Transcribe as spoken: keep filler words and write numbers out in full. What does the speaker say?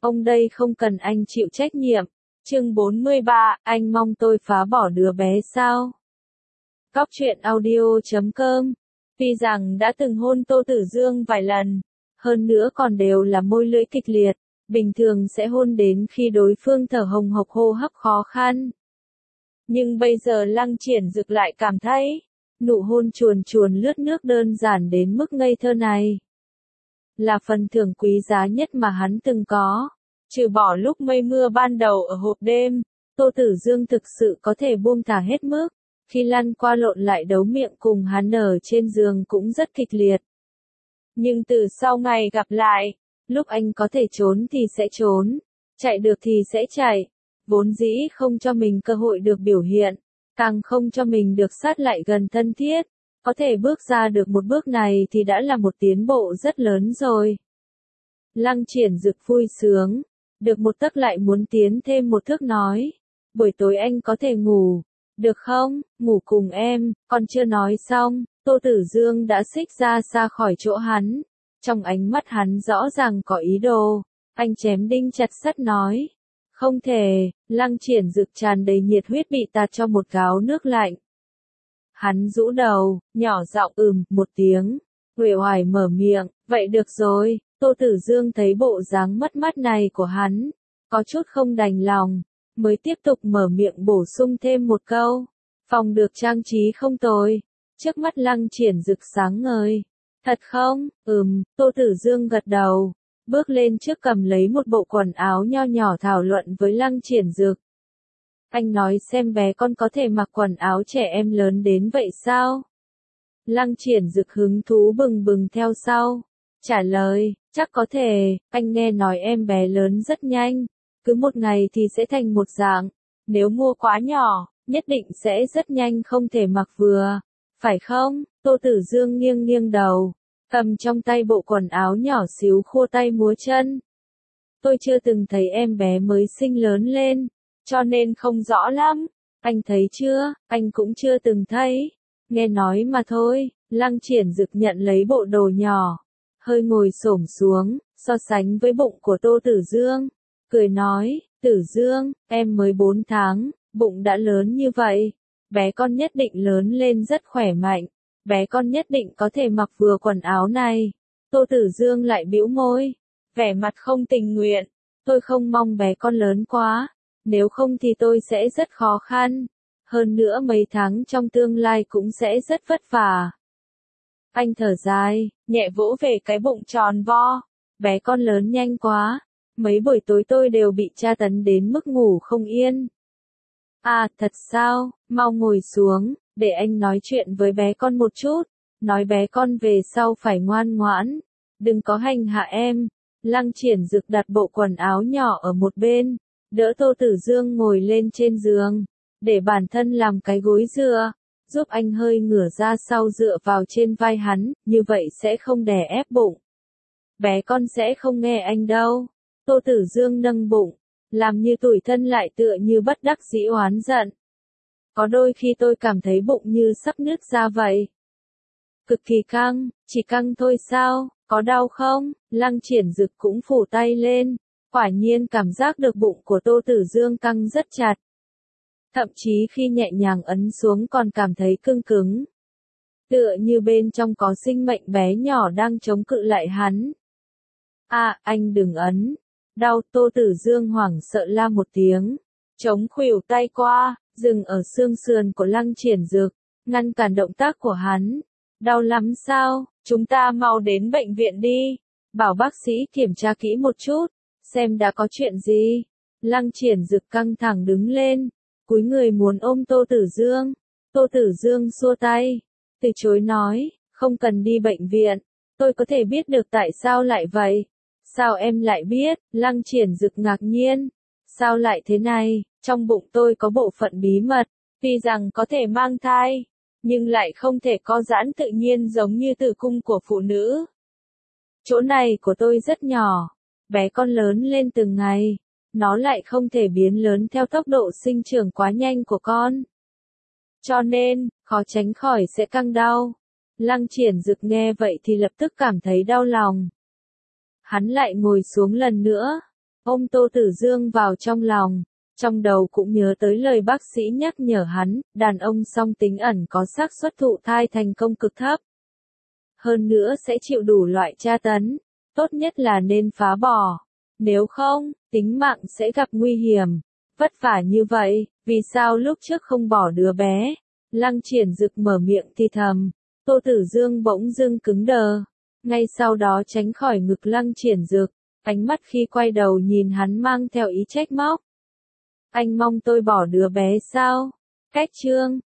Ông đây không cần anh chịu trách nhiệm. Chương bốn mươi ba, anh mong tôi phá bỏ đứa bé sao? Cóc truyện audio chấm com. Tuy rằng đã từng hôn Tô Tử Dương vài lần, hơn nữa còn đều là môi lưỡi kịch liệt, bình thường sẽ hôn đến khi đối phương thở hồng hộc hô hấp khó khăn. Nhưng bây giờ Lăng Triển Dực lại cảm thấy, nụ hôn chuồn chuồn lướt nước đơn giản đến mức ngây thơ này là phần thưởng quý giá nhất mà hắn từng có. Trừ bỏ lúc mây mưa ban đầu ở hộp đêm, Tô Tử Dương thực sự có thể buông thả hết mức, khi lăn qua lộn lại đấu miệng cùng hắn ở trên giường cũng rất kịch liệt. Nhưng từ sau ngày gặp lại, lúc anh có thể trốn thì sẽ trốn, chạy được thì sẽ chạy, vốn dĩ không cho mình cơ hội được biểu hiện, càng không cho mình được sát lại gần thân thiết, có thể bước ra được một bước này thì đã là một tiến bộ rất lớn rồi. Lăng Triển Dực vui sướng, được một tấc lại muốn tiến thêm một thước nói, buổi tối anh có thể ngủ, được không, ngủ cùng em, còn chưa nói xong, Tô Tử Dương đã xích ra xa khỏi chỗ hắn, trong ánh mắt hắn rõ ràng có ý đồ, anh chém đinh chặt sắt nói, không thể. Lăng Triển Dực tràn đầy nhiệt huyết bị tạt cho một gáo nước lạnh. Hắn rũ đầu, nhỏ giọng ừm một tiếng, uể oải mở miệng, vậy được rồi. Tô Tử Dương thấy bộ dáng mất mát này của hắn, có chút không đành lòng, mới tiếp tục mở miệng bổ sung thêm một câu, phòng được trang trí không tồi. Trước mắt Lăng Triển Dực sáng ngời, thật không? Ừm. Tô Tử Dương gật đầu, bước lên trước cầm lấy một bộ quần áo nho nhỏ thảo luận với Lăng Triển Dực. Anh nói xem bé con có thể mặc quần áo trẻ em lớn đến vậy sao? Lăng Triển Dực hứng thú bừng bừng theo sau, trả lời, chắc có thể, anh nghe nói em bé lớn rất nhanh, cứ một ngày thì sẽ thành một dạng, nếu mua quá nhỏ, nhất định sẽ rất nhanh không thể mặc vừa, phải không? Tô Tử Dương nghiêng nghiêng đầu, cầm trong tay bộ quần áo nhỏ xíu khua tay múa chân. Tôi chưa từng thấy em bé mới sinh lớn lên, cho nên không rõ lắm, anh thấy chưa, anh cũng chưa từng thấy, nghe nói mà thôi. Lăng Triển Dực nhận lấy bộ đồ nhỏ, hơi ngồi xổm xuống, so sánh với bụng của Tô Tử Dương, cười nói, Tử Dương, em mới bốn tháng, bụng đã lớn như vậy, bé con nhất định lớn lên rất khỏe mạnh, bé con nhất định có thể mặc vừa quần áo này. Tô Tử Dương lại bĩu môi, vẻ mặt không tình nguyện, tôi không mong bé con lớn quá, nếu không thì tôi sẽ rất khó khăn, hơn nữa mấy tháng trong tương lai cũng sẽ rất vất vả. Anh thở dài, nhẹ vỗ về cái bụng tròn vo, bé con lớn nhanh quá, mấy buổi tối tôi đều bị tra tấn đến mức ngủ không yên. À, thật sao, mau ngồi xuống, để anh nói chuyện với bé con một chút, nói bé con về sau phải ngoan ngoãn, đừng có hành hạ em. Lăng Triển Dực đặt bộ quần áo nhỏ ở một bên, đỡ Tô Tử Dương ngồi lên trên giường, để bản thân làm cái gối dựa, giúp anh hơi ngửa ra sau dựa vào trên vai hắn, như vậy sẽ không đè ép bụng. Bé con sẽ không nghe anh đâu. Tô Tử Dương nâng bụng, làm như tủi thân lại tựa như bất đắc dĩ oán giận. Có đôi khi tôi cảm thấy bụng như sắp nứt ra vậy. Cực kỳ căng, chỉ căng thôi sao, có đau không? Lăng Triển Dực cũng phủ tay lên, quả nhiên cảm giác được bụng của Tô Tử Dương căng rất chặt. Thậm chí khi nhẹ nhàng ấn xuống còn cảm thấy cứng cứng. Tựa như bên trong có sinh mệnh bé nhỏ đang chống cự lại hắn. À, anh đừng ấn. Đau. Tô Tử Dương hoảng sợ la một tiếng, chống khuỷu tay qua, dừng ở xương sườn của Lăng Triển Dực, ngăn cản động tác của hắn. Đau lắm sao? Chúng ta mau đến bệnh viện đi. Bảo bác sĩ kiểm tra kỹ một chút, xem đã có chuyện gì. Lăng Triển Dực căng thẳng đứng lên, cúi người muốn ôm Tô Tử Dương. Tô Tử Dương xua tay, từ chối nói, không cần đi bệnh viện, tôi có thể biết được tại sao lại vậy. Sao em lại biết? Lăng Triển Dực ngạc nhiên, sao lại thế này, trong bụng tôi có bộ phận bí mật, tuy rằng có thể mang thai, nhưng lại không thể co giãn tự nhiên giống như tử cung của phụ nữ. Chỗ này của tôi rất nhỏ, bé con lớn lên từng ngày, nó lại không thể biến lớn theo tốc độ sinh trưởng quá nhanh của con. Cho nên, khó tránh khỏi sẽ căng đau. Lăng Triển Dực nghe vậy thì lập tức cảm thấy đau lòng. Hắn lại ngồi xuống lần nữa, ôm Tô Tử Dương vào trong lòng, trong đầu cũng nhớ tới lời bác sĩ nhắc nhở hắn, đàn ông song tính ẩn có xác suất thụ thai thành công cực thấp. Hơn nữa sẽ chịu đủ loại tra tấn, tốt nhất là nên phá bỏ. Nếu không, tính mạng sẽ gặp nguy hiểm. Vất vả như vậy, vì sao lúc trước không bỏ đứa bé? Lăng Triển Dực mở miệng thì thầm, Tô Tử Dương bỗng dưng cứng đờ. Ngay sau đó tránh khỏi ngực Lăng Triển Dực, ánh mắt khi quay đầu nhìn hắn mang theo ý trách móc. Anh mong tôi bỏ đứa bé sao? Cách chương